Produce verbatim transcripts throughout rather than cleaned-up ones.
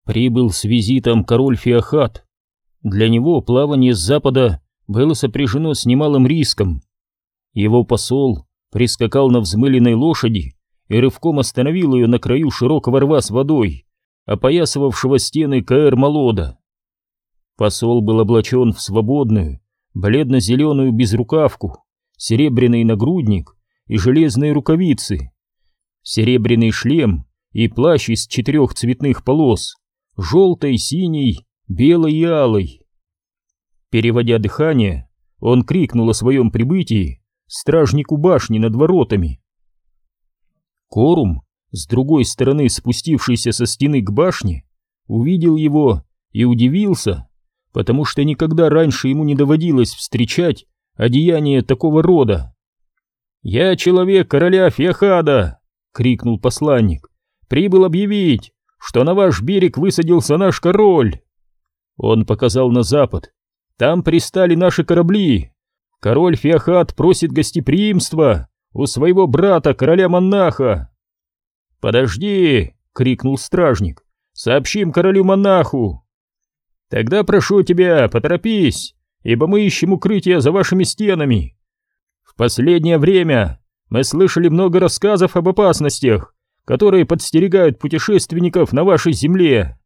прибыл с визитом король Феохад. Для него плавание с запада было сопряжено с немалым риском. Его посол прискакал на взмыленной лошади и рывком остановил ее на краю широкого рва с водой, опоясывавшего стены Каэр-Малода. Посол был облачен в свободную, бледно-зеленую безрукавку, серебряный нагрудник и железные рукавицы, серебряный шлем и плащ из четырех цветных полос, желтой, синей, белой и алой. Переводя дыхание, он крикнул о своем прибытии стражнику башни над воротами. Корум, с другой стороны спустившийся со стены к башне, увидел его и удивился, потому что никогда раньше ему не доводилось встречать одеяние такого рода. «Я человек короля Феохада!» — крикнул посланник. «Прибыл объявить, что на ваш берег высадился наш король!» Он показал на запад. «Там пристали наши корабли. Король Феохад просит гостеприимства у своего брата, короля Моннаха». «Подожди!» — крикнул стражник. «Сообщим королю-монаху!» «Тогда прошу тебя, поторопись, ибо мы ищем укрытие за вашими стенами. В последнее время мы слышали много рассказов об опасностях, которые подстерегают путешественников на вашей земле».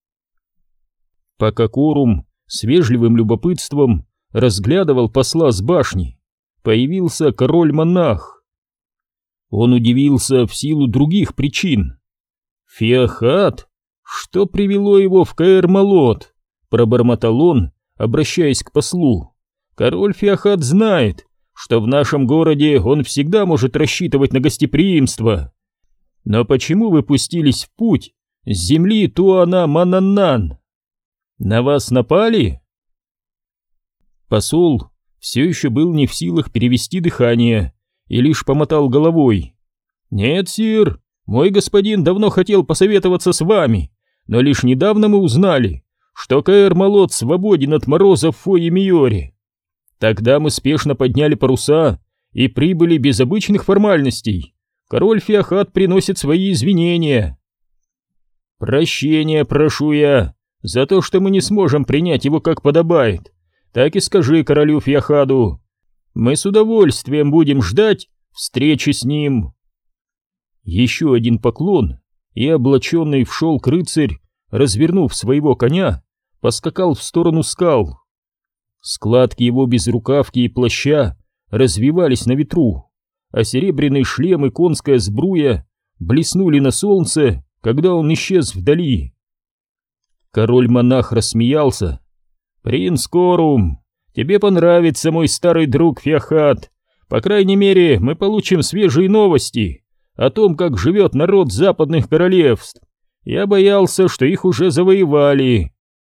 Пока Корум с вежливым любопытством разглядывал посла с башни, появился король-монах. Он удивился в силу других причин. «Феохад? Что привело его в Каэр-Малод?» — пробормотал он, обращаясь к послу. «Король Феохад знает, что в нашем городе он всегда может рассчитывать на гостеприимство. Но почему вы пустились в путь с земли Туана-Мананнан? На вас напали?» Посол все еще был не в силах перевести дыхание и лишь помотал головой. «Нет, сир, мой господин давно хотел посоветоваться с вами, но лишь недавно мы узнали, что Каэр-Малод свободен от морозов в Фойе-Миоре. Тогда мы спешно подняли паруса и прибыли без обычных формальностей. Король Феохад приносит свои извинения. Прощения прошу я за то, что мы не сможем принять его как подобает. Так и скажи королю Феохаду. Мы с удовольствием будем ждать встречи с ним». Еще один поклон, и облаченный в шелк рыцарь, развернув своего коня, поскакал в сторону скал. Складки его безрукавки и плаща развивались на ветру, а серебряный шлем и конская сбруя блеснули на солнце, когда он исчез вдали. Король-монах рассмеялся. «Принц Корум, тебе понравится мой старый друг Феохад. По крайней мере, мы получим свежие новости о том, как живет народ западных королевств. Я боялся, что их уже завоевали».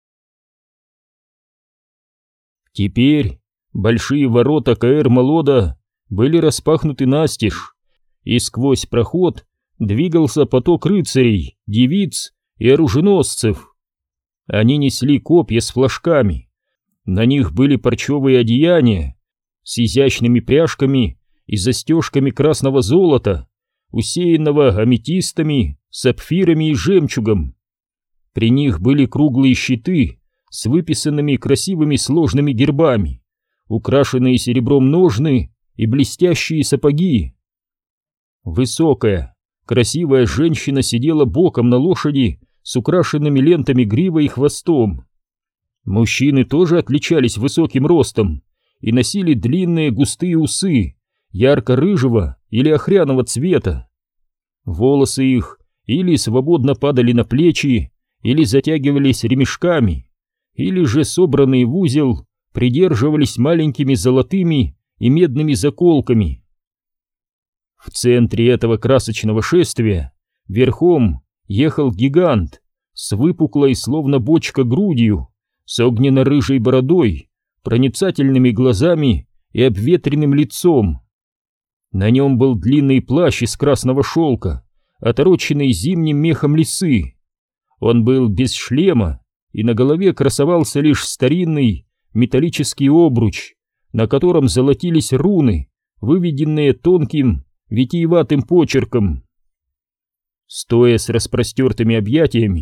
Теперь большие ворота Каэр-Малода были распахнуты настежь, и сквозь проход двигался поток рыцарей, девиц и оруженосцев. Они несли копья с флажками, на них были парчевые одеяния с изящными пряжками и застежками красного золота, усеянного аметистами, сапфирами и жемчугом. При них были круглые щиты с выписанными красивыми сложными гербами, украшенные серебром ножны и блестящие сапоги. Высокая, красивая женщина сидела боком на лошади с украшенными лентами гривой и хвостом. Мужчины тоже отличались высоким ростом и носили длинные густые усы ярко-рыжего или охряного цвета. Волосы их или свободно падали на плечи, или затягивались ремешками, или же, собранные в узел, придерживались маленькими золотыми и медными заколками. В центре этого красочного шествия верхом ехал гигант с выпуклой, словно бочка, грудью, с огненно-рыжей бородой, проницательными глазами и обветренным лицом. На нем был длинный плащ из красного шелка, отороченный зимним мехом лисы. Он был без шлема, и на голове красовался лишь старинный металлический обруч, на котором золотились руны, выведенные тонким витиеватым почерком. Стоя с распростертыми объятиями,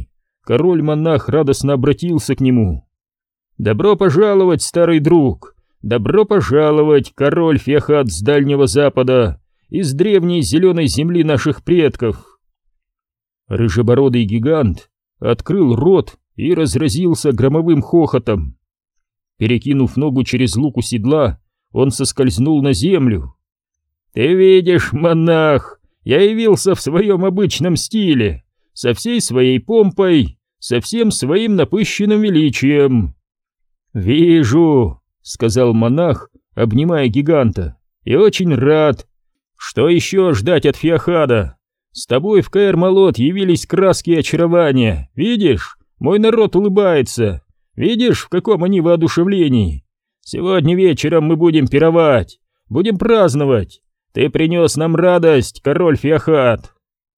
король-монах радостно обратился к нему. «Добро пожаловать, старый друг! Добро пожаловать, король Фиахат с Дальнего Запада, из древней зеленой земли наших предков!» Рыжебородый гигант открыл рот и разразился громовым хохотом. Перекинув ногу через луку седла, он соскользнул на землю. «Ты видишь, монах, я явился в своем обычном стиле, со всей своей помпой, со всем своим напыщенным величием». «Вижу», — сказал монах, обнимая гиганта, — «и очень рад. Что еще ждать от Фиахада? С тобой в Каэр-Малот явились краски и очарования. Видишь, мой народ улыбается. Видишь, в каком они воодушевлении? Сегодня вечером мы будем пировать, будем праздновать. Ты принес нам радость, король Фиахат».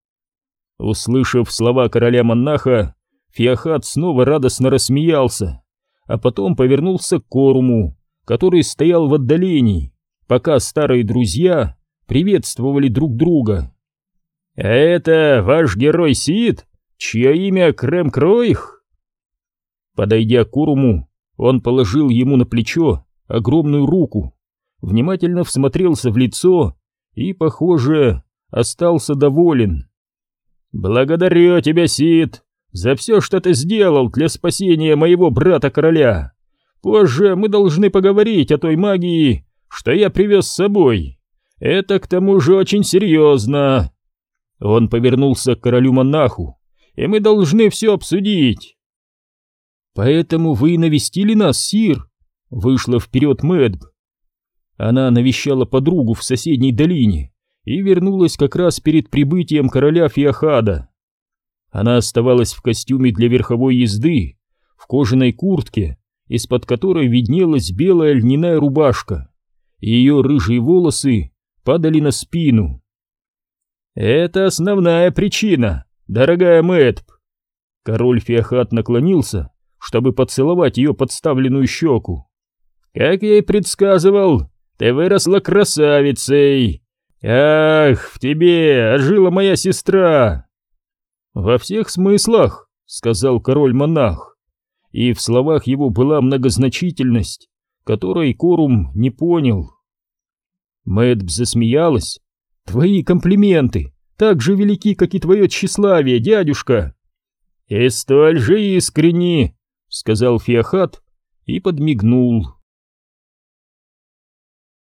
Услышав слова короля-монаха, Фиахат снова радостно рассмеялся, а потом повернулся к Коруму, который стоял в отдалении, пока старые друзья приветствовали друг друга. «А это ваш герой Сид, чье имя Крем-Кроих?» Подойдя к Коруму, он положил ему на плечо огромную руку, внимательно всмотрелся в лицо и, похоже, остался доволен. «Благодарю тебя, Сид, за все, что ты сделал для спасения моего брата-короля. Позже мы должны поговорить о той магии, что я привез с собой. Это, к тому же, очень серьезно». Он повернулся к королю-монаху, и мы должны все обсудить. «Поэтому вы и навестили нас, сир?» — вышла вперед Мэдб. Она навещала подругу в соседней долине и вернулась как раз перед прибытием короля Фиахада. Она оставалась в костюме для верховой езды, в кожаной куртке, из-под которой виднелась белая льняная рубашка, и ее рыжие волосы падали на спину. «Это основная причина, дорогая Мэдб». Король Фиахат наклонился, чтобы поцеловать ее подставленную щеку. «Как я и предсказывал, ты выросла красавицей. Ах, в тебе ожила моя сестра!» «Во всех смыслах», — сказал король-монах, и в словах его была многозначительность, которой Корум не понял. Мэдб засмеялась. «Твои комплименты так же велики, как и твое тщеславие, дядюшка!» «И столь же искренни», — сказал Фиахат и подмигнул.